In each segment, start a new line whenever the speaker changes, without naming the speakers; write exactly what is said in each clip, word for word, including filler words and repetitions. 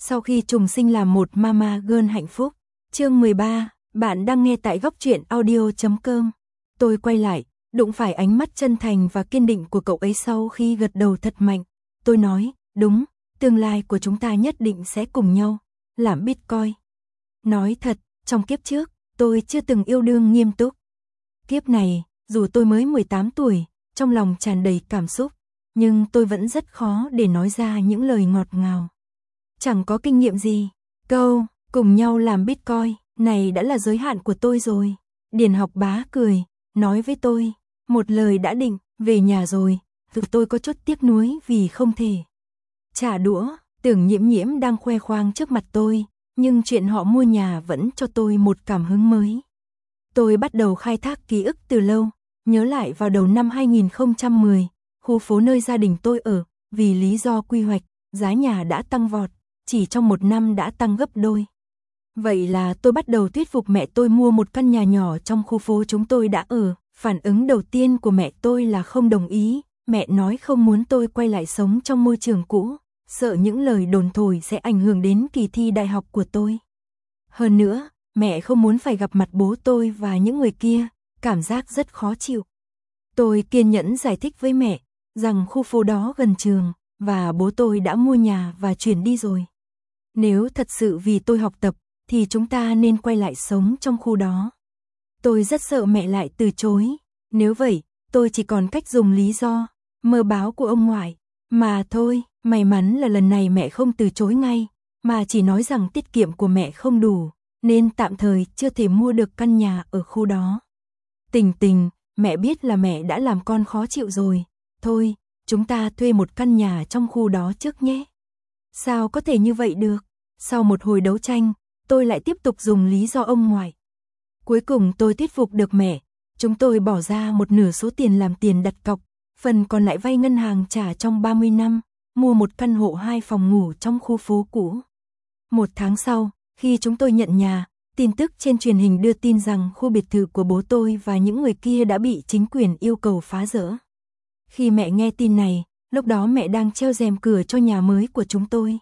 Sau khi trùng sinh làm một mama girl hạnh phúc. Chương mười ba, bạn đang nghe tại góc truyện audio chấm com. Tôi quay lại, đụng phải ánh mắt chân thành và kiên định của cậu ấy sau khi gật đầu thật mạnh. Tôi nói, đúng, tương lai của chúng ta nhất định sẽ cùng nhau làm Bitcoin. Nói thật, trong kiếp trước, tôi chưa từng yêu đương nghiêm túc. Kiếp này, dù tôi mới mười tám tuổi, trong lòng tràn đầy cảm xúc, nhưng tôi vẫn rất khó để nói ra những lời ngọt ngào. Chẳng có kinh nghiệm gì, câu, cùng nhau làm Bitcoin, này đã là giới hạn của tôi rồi. Điền Học Bá cười, nói với tôi, một lời đã định, về nhà rồi, thực tôi có chút tiếc nuối vì không thể trả đũa. Tưởng Nhiễm Nhiễm đang khoe khoang trước mặt tôi, nhưng chuyện họ mua nhà vẫn cho tôi một cảm hứng mới. Tôi bắt đầu khai thác ký ức từ lâu, nhớ lại vào đầu năm hai nghìn không trăm mười, khu phố nơi gia đình tôi ở, vì lý do quy hoạch, giá nhà đã tăng vọt, chỉ trong một năm đã tăng gấp đôi. Vậy là tôi bắt đầu thuyết phục mẹ tôi mua một căn nhà nhỏ trong khu phố chúng tôi đã ở. Phản ứng đầu tiên của mẹ tôi là không đồng ý, mẹ nói không muốn tôi quay lại sống trong môi trường cũ, sợ những lời đồn thổi sẽ ảnh hưởng đến kỳ thi đại học của tôi. Hơn nữa, mẹ không muốn phải gặp mặt bố tôi và những người kia, cảm giác rất khó chịu. Tôi kiên nhẫn giải thích với mẹ rằng khu phố đó gần trường và bố tôi đã mua nhà và chuyển đi rồi. Nếu thật sự vì tôi học tập thì chúng ta nên quay lại sống trong khu đó. Tôi rất sợ mẹ lại từ chối, nếu vậy, tôi chỉ còn cách dùng lý do mơ báo của ông ngoại, mà thôi. May mắn là lần này mẹ không từ chối ngay, mà chỉ nói rằng tiết kiệm của mẹ không đủ, nên tạm thời chưa thể mua được căn nhà ở khu đó. Tình tình, mẹ biết là mẹ đã làm con khó chịu rồi, thôi, chúng ta thuê một căn nhà trong khu đó trước nhé. Sao có thể như vậy được? Sau một hồi đấu tranh, tôi lại tiếp tục dùng lý do ông ngoại. Cuối cùng tôi thuyết phục được mẹ, chúng tôi bỏ ra một nửa số tiền làm tiền đặt cọc, phần còn lại vay ngân hàng trả trong ba mươi năm. Mua một căn hộ hai phòng ngủ trong khu phố cũ. Một tháng sau, khi chúng tôi nhận nhà, tin tức trên truyền hình đưa tin rằng khu biệt thự của bố tôi và những người kia đã bị chính quyền yêu cầu phá rỡ. Khi mẹ nghe tin này, lúc đó mẹ đang treo rèm cửa cho nhà mới của chúng tôi.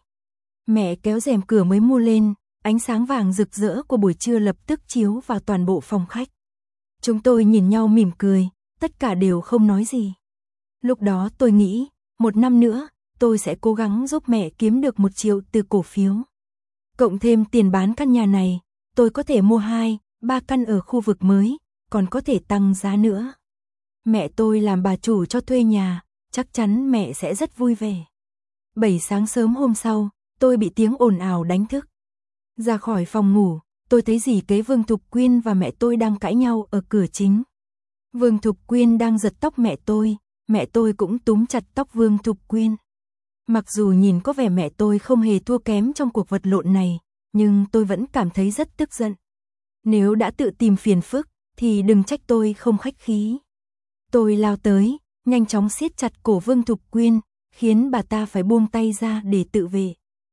Mẹ kéo rèm cửa mới mua lên, ánh sáng vàng rực rỡ của buổi trưa lập tức chiếu vào toàn bộ phòng khách. Chúng tôi nhìn nhau mỉm cười, tất cả đều không nói gì. Lúc đó tôi nghĩ, một năm nữa, tôi sẽ cố gắng giúp mẹ kiếm được một triệu từ cổ phiếu. Cộng thêm tiền bán căn nhà này, tôi có thể mua hai, ba căn ở khu vực mới, còn có thể tăng giá nữa. Mẹ tôi làm bà chủ cho thuê nhà, chắc chắn mẹ sẽ rất vui vẻ. Bảy sáng sớm hôm sau, tôi bị tiếng ồn ào đánh thức. Ra khỏi phòng ngủ, tôi thấy dì kế Vương Thục Quyên và mẹ tôi đang cãi nhau ở cửa chính. Vương Thục Quyên đang giật tóc mẹ tôi, mẹ tôi cũng túm chặt tóc Vương Thục Quyên. Mặc dù nhìn có vẻ mẹ tôi không hề thua kém trong cuộc vật lộn này, nhưng tôi vẫn cảm thấy rất tức giận. Nếu đã tự tìm phiền phức, thì đừng trách tôi không khách khí. Tôi lao tới, nhanh chóng siết chặt cổ Vương Thục Quyên, khiến bà ta phải buông tay ra để tự vệ.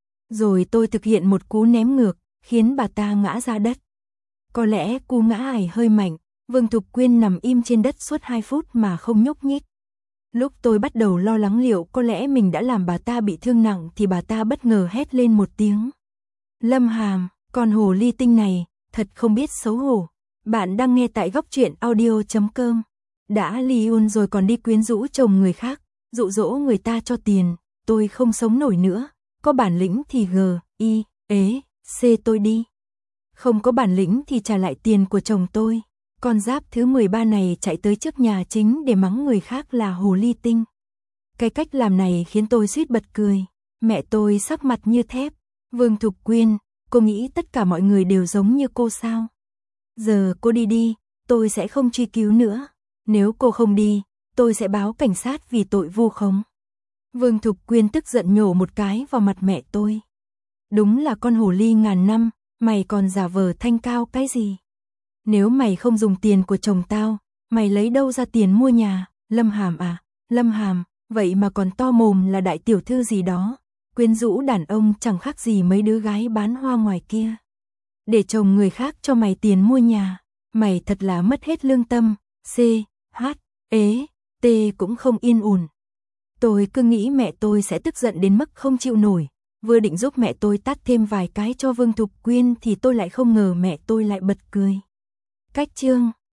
Rồi tôi thực hiện một cú ném ngược, khiến bà ta ngã ra đất. Có lẽ cú ngã ải hơi mạnh, Vương Thục Quyên nằm im trên đất suốt hai phút mà không nhúc nhích. Lúc tôi bắt đầu lo lắng liệu có lẽ mình đã làm bà ta bị thương nặng thì bà ta bất ngờ hét lên một tiếng. Lâm Hàm, con hồ ly tinh này, thật không biết xấu hổ. Bạn đang nghe tại góc truyện audio chấm com. Đã ly hôn rồi còn đi quyến rũ chồng người khác, dụ dỗ người ta cho tiền, tôi không sống nổi nữa. Có bản lĩnh thì g, i, ế, c tôi đi. Không có bản lĩnh thì trả lại tiền của chồng tôi. Con giáp thứ mười ba này chạy tới trước nhà chính để mắng người khác là hồ ly tinh. Cái cách làm này khiến tôi suýt bật cười. Mẹ tôi sắc mặt như thép. Vương Thục Quyên, cô nghĩ tất cả mọi người đều giống như cô sao? Giờ cô đi đi, tôi sẽ không truy cứu nữa. Nếu cô không đi, tôi sẽ báo cảnh sát vì tội vu khống. Vương Thục Quyên tức giận nhổ một cái vào mặt mẹ tôi. Đúng là con hồ ly ngàn năm, mày còn giả vờ thanh cao cái gì? Nếu mày không dùng tiền của chồng tao, mày lấy đâu ra tiền mua nhà? Lâm Hàm à? Lâm Hàm, vậy mà còn to mồm là đại tiểu thư gì đó. Quyến rũ đàn ông chẳng khác gì mấy đứa gái bán hoa ngoài kia. Để chồng người khác cho mày tiền mua nhà, mày thật là mất hết lương tâm. C, H, ế, T cũng không yên ổn. Tôi cứ nghĩ mẹ tôi sẽ tức giận đến mức không chịu nổi. vừa định giúp mẹ tôi tát thêm vài cái cho Vương Thục Quyên thì tôi lại không ngờ mẹ tôi lại bật cười. Cách chương